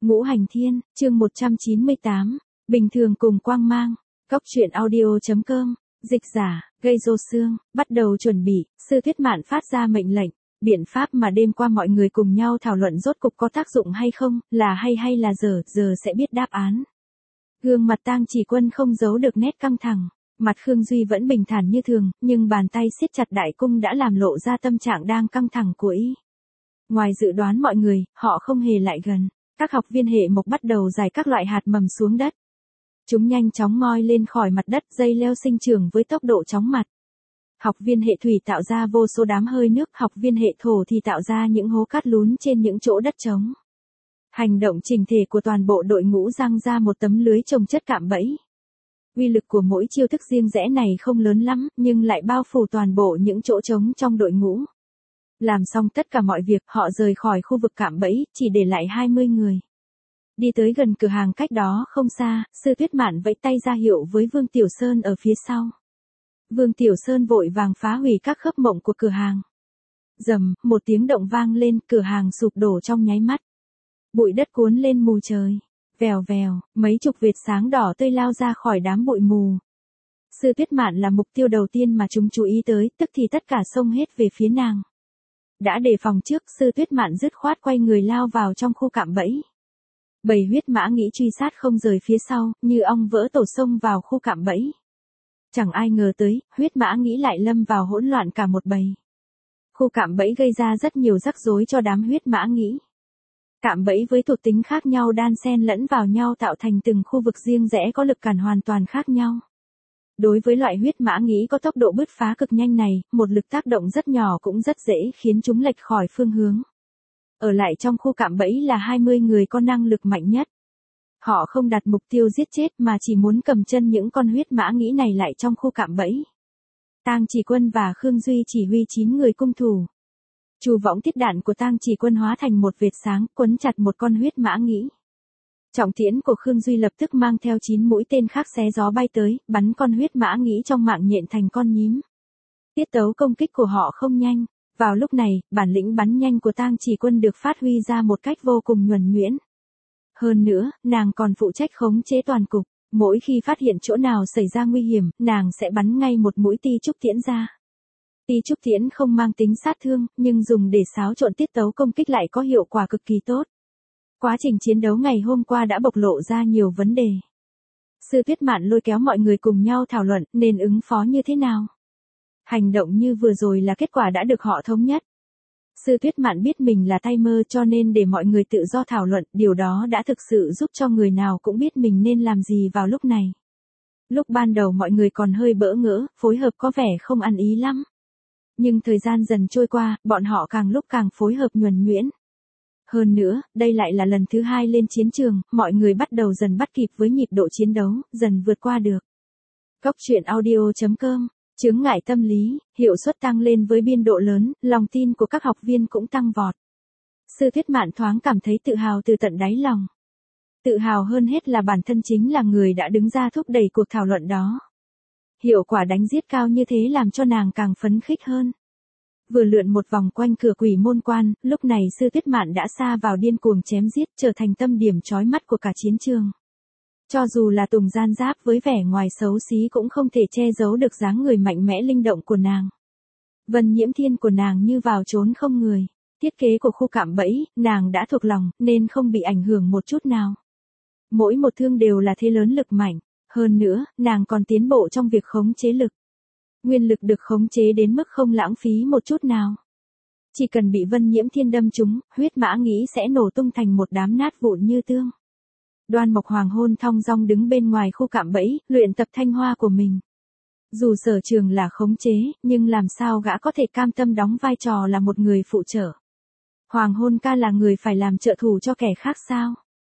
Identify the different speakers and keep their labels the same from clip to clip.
Speaker 1: Ngũ Hành Thiên, chương 198, bình thường cùng quang mang. Góc truyện audio.com, dịch giả, gây rô xương, bắt đầu chuẩn bị, Sư Tuyết Mạn phát ra mệnh lệnh, biện pháp mà đêm qua mọi người cùng nhau thảo luận rốt cục có tác dụng hay không, là hay là giờ sẽ biết đáp án. Gương mặt Tang Chỉ Quân không giấu được nét căng thẳng, mặt Khương Duy vẫn bình thản như thường, nhưng bàn tay siết chặt đại cung đã làm lộ ra tâm trạng đang căng thẳng của y. Ngoài dự đoán mọi người, họ không hề lại gần. Các học viên hệ mộc bắt đầu rải các loại hạt mầm xuống đất. Chúng nhanh chóng ngoi lên khỏi mặt đất, dây leo sinh trưởng với tốc độ chóng mặt. Học viên hệ thủy tạo ra vô số đám hơi nước, học viên hệ thổ thì tạo ra những hố cát lún trên những chỗ đất trống. Hành động chỉnh thể của toàn bộ đội ngũ giăng ra một tấm lưới trồng chất cạm bẫy. Uy lực của mỗi chiêu thức riêng rẽ này không lớn lắm, nhưng lại bao phủ toàn bộ những chỗ trống trong đội ngũ. Làm xong tất cả mọi việc, họ rời khỏi khu vực cạm bẫy, chỉ để lại 20 người. Đi tới gần cửa hàng cách đó không xa, Sư Tuyết Mạn vẫy tay ra hiệu với Vương Tiểu Sơn ở phía sau. Vương Tiểu Sơn vội vàng phá hủy các khớp mộng của cửa hàng. Rầm, một tiếng động vang lên, cửa hàng sụp đổ trong nháy mắt. Bụi đất cuốn lên mù trời. Vèo vèo, mấy chục vệt sáng đỏ tươi lao ra khỏi đám bụi mù. Sư Tuyết Mạn là mục tiêu đầu tiên mà chúng chú ý tới, tức thì tất cả xông hết về phía nàng. Đã đề phòng trước, Sư Tuyết Mạn dứt khoát quay người lao vào trong khu cạm bẫy. Bầy huyết mã nghĩ truy sát không rời phía sau, như ong vỡ tổ xông vào khu cạm bẫy. Chẳng ai ngờ tới, huyết mã nghĩ lại lâm vào hỗn loạn cả một bầy. Khu cạm bẫy gây ra rất nhiều rắc rối cho đám huyết mã nghĩ. Cạm bẫy với thuộc tính khác nhau đan xen lẫn vào nhau tạo thành từng khu vực riêng rẽ có lực cản hoàn toàn khác nhau. Đối với loại huyết mã nghĩ có tốc độ bứt phá cực nhanh này, một lực tác động rất nhỏ cũng rất dễ khiến chúng lệch khỏi phương hướng. Ở lại trong khu cạm bẫy là 20 người có năng lực mạnh nhất. Họ không đặt mục tiêu giết chết mà chỉ muốn cầm chân những con huyết mã nghĩ này lại trong khu cạm bẫy. Tang Chỉ Quân và Khương Duy chỉ huy 9 người cung thủ. Chu võng tiết đạn của Tang Chỉ Quân hóa thành một vệt sáng, quấn chặt một con huyết mã nghĩ. Trọng tiễn của Khương Duy lập tức mang theo 9 mũi tên khác xé gió bay tới, bắn con huyết mã nghĩ trong mạng nhện thành con nhím. Tiết tấu công kích của họ không nhanh. Vào lúc này, bản lĩnh bắn nhanh của Tang Chỉ Quân được phát huy ra một cách vô cùng nhuần nhuyễn. Hơn nữa, nàng còn phụ trách khống chế toàn cục. Mỗi khi phát hiện chỗ nào xảy ra nguy hiểm, nàng sẽ bắn ngay một mũi ti trúc tiễn ra. Ti trúc tiễn không mang tính sát thương, nhưng dùng để xáo trộn tiết tấu công kích lại có hiệu quả cực kỳ tốt. Quá trình chiến đấu ngày hôm qua đã bộc lộ ra nhiều vấn đề. Sư Tuyết Mạn lôi kéo mọi người cùng nhau thảo luận nên ứng phó như thế nào. Hành động như vừa rồi là kết quả đã được họ thống nhất. Sư Tuyết Mạn biết mình là tay mơ cho nên để mọi người tự do thảo luận, điều đó đã thực sự giúp cho người nào cũng biết mình nên làm gì vào lúc này. Lúc ban đầu mọi người còn hơi bỡ ngỡ, phối hợp có vẻ không ăn ý lắm. Nhưng thời gian dần trôi qua, bọn họ càng lúc càng phối hợp nhuần nhuyễn. Hơn nữa, đây lại là lần thứ 2 lên chiến trường, mọi người bắt đầu dần bắt kịp với nhịp độ chiến đấu, dần vượt qua được. Góc truyện audio.com, chướng ngại tâm lý, hiệu suất tăng lên với biên độ lớn, lòng tin của các học viên cũng tăng vọt. Sư Tuyết Mạn thoáng cảm thấy tự hào từ tận đáy lòng. Tự hào hơn hết là bản thân chính là người đã đứng ra thúc đẩy cuộc thảo luận đó. Hiệu quả đánh giết cao như thế làm cho nàng càng phấn khích hơn. Vừa lượn một vòng quanh cửa quỷ môn quan, lúc này Sư Tuyết Mạn đã sa vào điên cuồng chém giết, trở thành tâm điểm chói mắt của cả chiến trường. Cho dù là Tùng Gian Giáp với vẻ ngoài xấu xí cũng không thể che giấu được dáng người mạnh mẽ linh động của nàng. Vân Nhiễm Thiên của nàng như vào trốn không người. Thiết kế của khu cạm bẫy, nàng đã thuộc lòng, nên không bị ảnh hưởng một chút nào. Mỗi một thương đều là thế lớn lực mạnh. Hơn nữa, nàng còn tiến bộ trong việc khống chế lực. Nguyên lực được khống chế đến mức không lãng phí một chút nào. Chỉ cần bị Vân Nhiễm Thiên đâm trúng, huyết mã nghĩ sẽ nổ tung thành một đám nát vụn như tương. Đoan Mộc Hoàng Hôn thong dong đứng bên ngoài khu cạm bẫy, luyện tập thanh hoa của mình. Dù sở trường là khống chế, nhưng làm sao gã có thể cam tâm đóng vai trò là một người phụ trợ. Hoàng Hôn ca là người phải làm trợ thủ cho kẻ khác sao?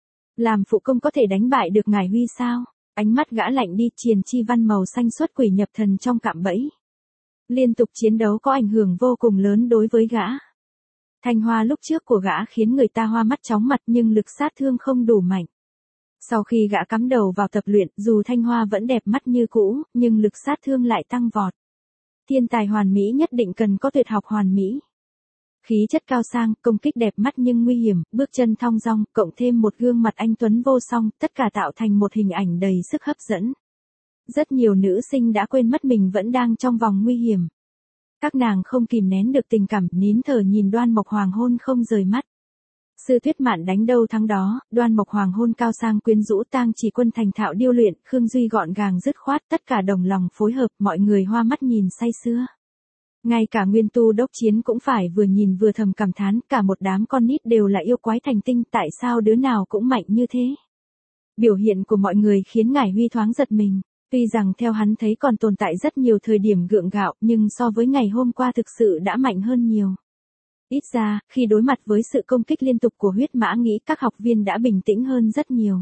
Speaker 1: Làm phụ công có thể đánh bại được ngài Huy sao? Ánh mắt gã lạnh đi, triền chi văn màu xanh xuất quỷ nhập thần trong cạm bẫy. Liên tục chiến đấu có ảnh hưởng vô cùng lớn đối với gã. Thanh hoa lúc trước của gã khiến người ta hoa mắt chóng mặt nhưng lực sát thương không đủ mạnh. Sau khi gã cắm đầu vào tập luyện, dù thanh hoa vẫn đẹp mắt như cũ, nhưng lực sát thương lại tăng vọt. Thiên tài hoàn mỹ nhất định cần có tuyệt học hoàn mỹ. Khí chất cao sang, công kích đẹp mắt nhưng nguy hiểm, bước chân thong dong, cộng thêm một gương mặt anh tuấn vô song, tất cả tạo thành một hình ảnh đầy sức hấp dẫn. Rất nhiều nữ sinh đã quên mất mình vẫn đang trong vòng nguy hiểm. Các nàng không kìm nén được tình cảm, nín thở nhìn Đoan Mộc Hoàng hôn không rời mắt. Sư Tuyết Mạn đánh đâu thắng đó, Đoan Mộc Hoàng hôn cao sang quyến rũ, Tang Chỉ Quân thành thạo điêu luyện, Khương Duy gọn gàng dứt khoát, tất cả đồng lòng phối hợp, mọi người hoa mắt nhìn say sưa. Ngay cả Nguyên Tu Đốc Chiến cũng phải vừa nhìn vừa thầm cảm thán, cả một đám con nít đều là yêu quái thành tinh, tại sao đứa nào cũng mạnh như thế. Biểu hiện của mọi người khiến Ngải Huy thoáng giật mình, tuy rằng theo hắn thấy còn tồn tại rất nhiều thời điểm gượng gạo, nhưng so với ngày hôm qua thực sự đã mạnh hơn nhiều. Ít ra, khi đối mặt với sự công kích liên tục của huyết mã nghĩ các học viên đã bình tĩnh hơn rất nhiều.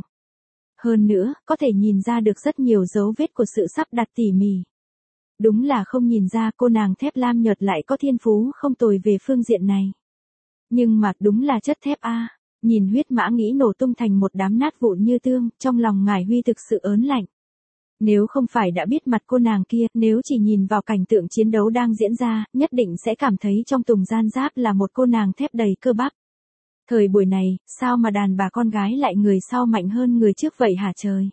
Speaker 1: Hơn nữa, có thể nhìn ra được rất nhiều dấu vết của sự sắp đặt tỉ mỉ. Đúng là không nhìn ra cô nàng thép lam nhợt lại có thiên phú không tồi về phương diện này. Nhưng mà đúng là chất thép a. Nhìn huyết mã nghĩ nổ tung thành một đám nát vụn như tương, trong lòng Ngải Huy thực sự ớn lạnh. Nếu không phải đã biết mặt cô nàng kia, nếu chỉ nhìn vào cảnh tượng chiến đấu đang diễn ra, nhất định sẽ cảm thấy trong Tùng Gian Giáp là một cô nàng thép đầy cơ bắp. Thời buổi này, sao mà đàn bà con gái lại người sau mạnh hơn người trước vậy hả trời?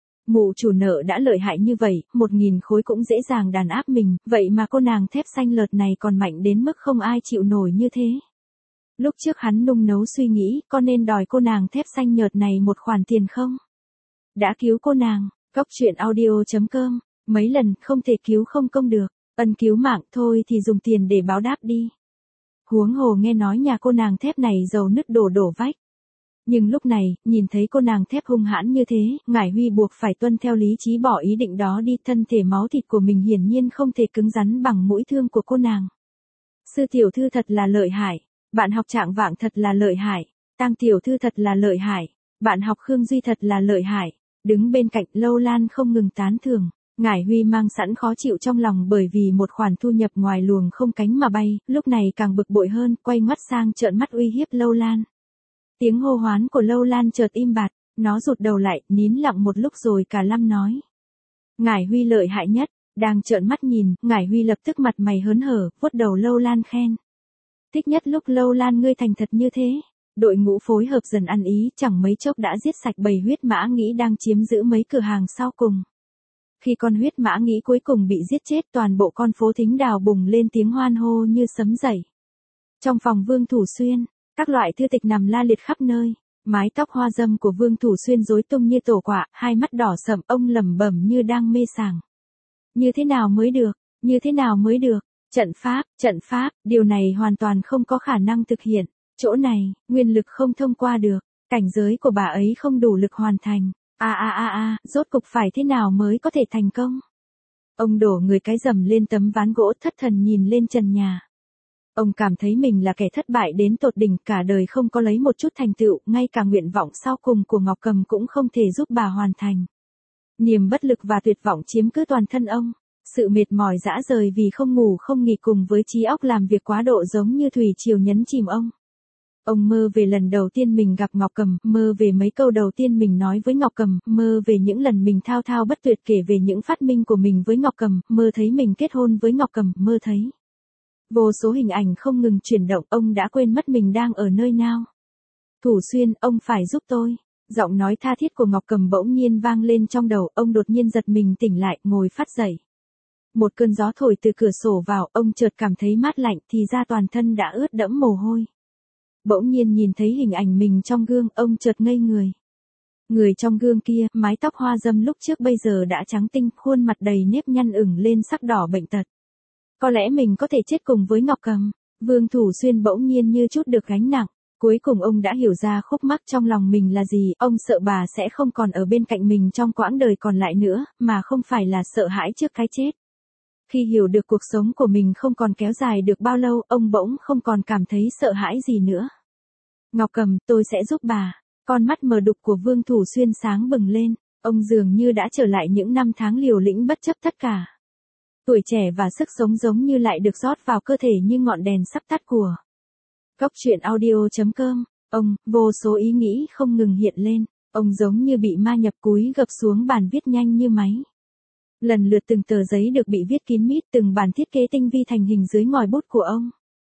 Speaker 1: Mụ chủ nợ đã lợi hại như vậy, 1000 khối cũng dễ dàng đàn áp mình, vậy mà cô nàng thép xanh lợt này còn mạnh đến mức không ai chịu nổi như thế. Lúc trước hắn nung nấu suy nghĩ, có nên đòi cô nàng thép xanh nhợt này một khoản tiền không? Đã cứu cô nàng, Cóc Truyện Audio.com, mấy lần không thể cứu không công được, ân cứu mạng thôi thì dùng tiền để báo đáp đi. Huống hồ nghe nói nhà cô nàng thép này dầu nứt đổ vách. Nhưng lúc này, nhìn thấy cô nàng thép hung hãn như thế, Ngải Huy buộc phải tuân theo lý trí bỏ ý định đó đi, thân thể máu thịt của mình hiển nhiên không thể cứng rắn bằng mũi thương của cô nàng. Sư tiểu thư thật là lợi hại, bạn học Trạng Vạng thật là lợi hại, Tang tiểu thư thật là lợi hại, bạn học Khương Duy thật là lợi hại. Đứng bên cạnh Lâu Lan không ngừng tán thưởng. Ngải Huy mang sẵn khó chịu trong lòng bởi vì một khoản thu nhập ngoài luồng không cánh mà bay, lúc này càng bực bội hơn, quay mắt sang trợn mắt uy hiếp Lâu Lan. Tiếng hô hoán của Lâu Lan chợt im bặt, nó rụt đầu lại, nín lặng một lúc rồi cả lâm nói. Ngải Huy lợi hại nhất, đang trợn mắt nhìn, Ngải Huy lập tức mặt mày hớn hở, vuốt đầu Lâu Lan khen. Thích nhất lúc Lâu Lan ngươi thành thật như thế. Đội ngũ phối hợp dần ăn ý, chẳng mấy chốc đã giết sạch bầy huyết mã nghĩ đang chiếm giữ mấy cửa hàng sau cùng. Khi con huyết mã nghĩ cuối cùng bị giết chết, toàn bộ con phố Thính Đào bùng lên tiếng hoan hô như sấm dậy. Trong phòng Vương Thủ Xuyên, các loại thư tịch nằm la liệt khắp nơi, mái tóc hoa dâm của Vương Thủ Xuyên rối tung như tổ quạ, hai mắt đỏ sậm, ông lẩm bẩm như đang mê sảng. Như thế nào mới được, như thế nào mới được, trận pháp, điều này hoàn toàn không có khả năng thực hiện. Chỗ này, nguyên lực không thông qua được, cảnh giới của bà ấy không đủ lực hoàn thành. Rốt cục phải thế nào mới có thể thành công? Ông đổ người cái rầm lên tấm ván gỗ, thất thần nhìn lên trần nhà. Ông cảm thấy mình là kẻ thất bại đến tột đỉnh, cả đời không có lấy một chút thành tựu, ngay cả nguyện vọng sau cùng của Ngọc Cầm cũng không thể giúp bà hoàn thành. Niềm bất lực và tuyệt vọng chiếm cứ toàn thân ông. Sự mệt mỏi rã rời vì không ngủ không nghỉ cùng với trí óc làm việc quá độ giống như thủy triều nhấn chìm ông. Ông mơ về lần đầu tiên mình gặp Ngọc Cầm, mơ về mấy câu đầu tiên mình nói với Ngọc Cầm, mơ về những lần mình thao thao bất tuyệt kể về những phát minh của mình với Ngọc Cầm, mơ thấy mình kết hôn với Ngọc Cầm, mơ thấy. Vô số hình ảnh không ngừng chuyển động, ông đã quên mất mình đang ở nơi nào. Thủ Xuyên, ông phải giúp tôi. Giọng nói tha thiết của Ngọc Cầm bỗng nhiên vang lên trong đầu, ông đột nhiên giật mình tỉnh lại, ngồi phát dậy. Một cơn gió thổi từ cửa sổ vào, ông chợt cảm thấy mát lạnh, thì ra toàn thân đã ướt đẫm mồ hôi. Bỗng nhiên nhìn thấy hình ảnh mình trong gương, ông chợt ngây người. Người trong gương kia, mái tóc hoa dâm lúc trước bây giờ đã trắng tinh, khuôn mặt đầy nếp nhăn ửng lên sắc đỏ bệnh tật. Có lẽ mình có thể chết cùng với Ngọc Cầm. Vương Thủ Xuyên bỗng nhiên như chút được gánh nặng. Cuối cùng ông đã hiểu ra khúc mắc trong lòng mình là gì, ông sợ bà sẽ không còn ở bên cạnh mình trong quãng đời còn lại nữa, mà không phải là sợ hãi trước cái chết. Khi hiểu được cuộc sống của mình không còn kéo dài được bao lâu, ông bỗng không còn cảm thấy sợ hãi gì nữa. Ngọc Cầm, tôi sẽ giúp bà. Con mắt mờ đục của Vương Thủ Xuyên sáng bừng lên, ông dường như đã trở lại những năm tháng liều lĩnh bất chấp tất cả. Tuổi trẻ và sức sống giống như lại được rót vào cơ thể như ngọn đèn sắp tắt của. Cóc Truyện Audio.com, vô số ý nghĩ không ngừng hiện lên, ông giống như bị ma nhập cúi gập xuống bàn viết nhanh như máy. Lần lượt từng tờ giấy được bị viết kín mít, từng bản thiết kế tinh vi thành hình dưới ngòi bút của ông.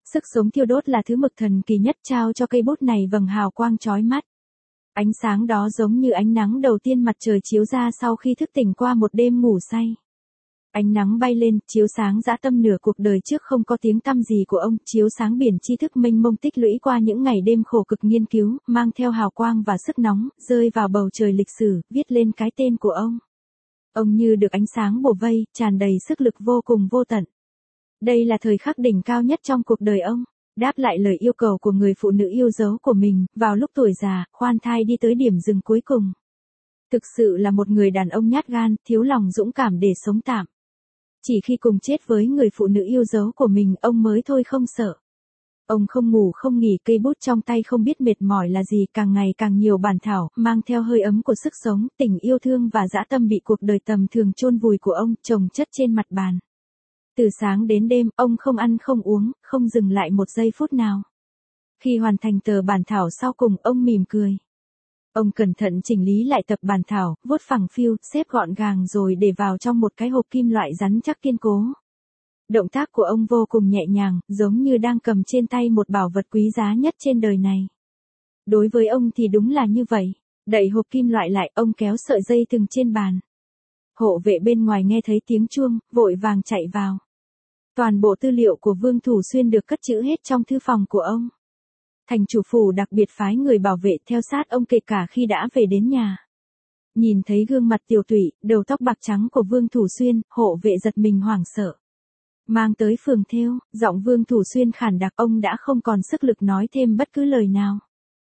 Speaker 1: Sức sống thiêu đốt là thứ mực thần kỳ nhất trao cho cây bút này vầng hào quang chói mắt. Ánh sáng đó giống như ánh nắng đầu tiên mặt trời chiếu ra sau khi thức tỉnh qua một đêm ngủ say. Ánh nắng bay lên, chiếu sáng dã tâm nửa cuộc đời trước không có tiếng tăm gì của ông, chiếu sáng biển tri thức mênh mông tích lũy qua những ngày đêm khổ cực nghiên cứu, mang theo hào quang và sức nóng, rơi vào bầu trời lịch sử, viết lên cái tên của ông. Ông như được ánh sáng bủa vây, tràn đầy sức lực vô cùng vô tận. Đây là thời khắc đỉnh cao nhất trong cuộc đời ông. Đáp lại lời yêu cầu của người phụ nữ yêu dấu của mình, vào lúc tuổi già, khoan thai đi tới điểm dừng cuối cùng. Thực sự là một người đàn ông nhát gan, thiếu lòng dũng cảm để sống tạm. Chỉ khi cùng chết với người phụ nữ yêu dấu của mình, ông mới thôi không sợ. Ông không ngủ không nghỉ, cây bút trong tay không biết mệt mỏi là gì, càng ngày càng nhiều bản thảo, mang theo hơi ấm của sức sống, tình yêu thương và dã tâm bị cuộc đời tầm thường chôn vùi của ông, chồng chất trên mặt bàn. Từ sáng đến đêm, ông không ăn không uống, không dừng lại một giây phút nào. Khi hoàn thành tờ bản thảo sau cùng, ông mỉm cười. Ông cẩn thận chỉnh lý lại tập bản thảo, vuốt phẳng phiu, xếp gọn gàng rồi để vào trong một cái hộp kim loại rắn chắc kiên cố. Động tác của ông vô cùng nhẹ nhàng, giống như đang cầm trên tay một bảo vật quý giá nhất trên đời này. Đối với ông thì đúng là như vậy. Đậy hộp kim loại lại, ông kéo sợi dây thừng trên bàn. Hộ vệ bên ngoài nghe thấy tiếng chuông, vội vàng chạy vào. Toàn bộ tư liệu của Vương Thủ Xuyên được cất trữ hết trong thư phòng của ông. Thành chủ phủ đặc biệt phái người bảo vệ theo sát ông kể cả khi đã về đến nhà. Nhìn thấy gương mặt tiều tụy, đầu tóc bạc trắng của Vương Thủ Xuyên, hộ vệ giật mình hoảng sợ. Mang tới phường thêu, giọng Vương Thủ Xuyên khản đặc, ông đã không còn sức lực nói thêm bất cứ lời nào.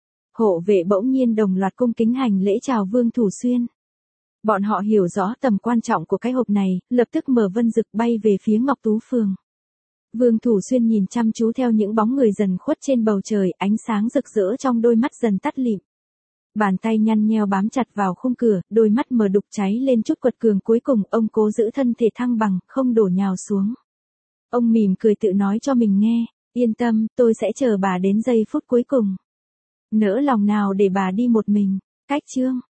Speaker 1: Hộ vệ bỗng nhiên đồng loạt cung kính hành lễ chào Vương Thủ Xuyên. Bọn họ hiểu rõ tầm quan trọng của cái hộp này, lập tức mở vân rực bay về phía Ngọc Tú Phường. Vương Thủ Xuyên nhìn chăm chú theo những bóng người dần khuất trên bầu trời, ánh sáng rực rỡ trong đôi mắt dần tắt lịm. Bàn tay nhăn nheo bám chặt vào khung cửa, đôi mắt mờ đục cháy lên chút quật cường, cuối cùng ông cố giữ thân thể thăng bằng, không đổ nhào xuống. Ông mỉm cười tự nói cho mình nghe, yên tâm, tôi sẽ chờ bà đến giây phút cuối cùng. Nỡ lòng nào để bà đi một mình. Cách chương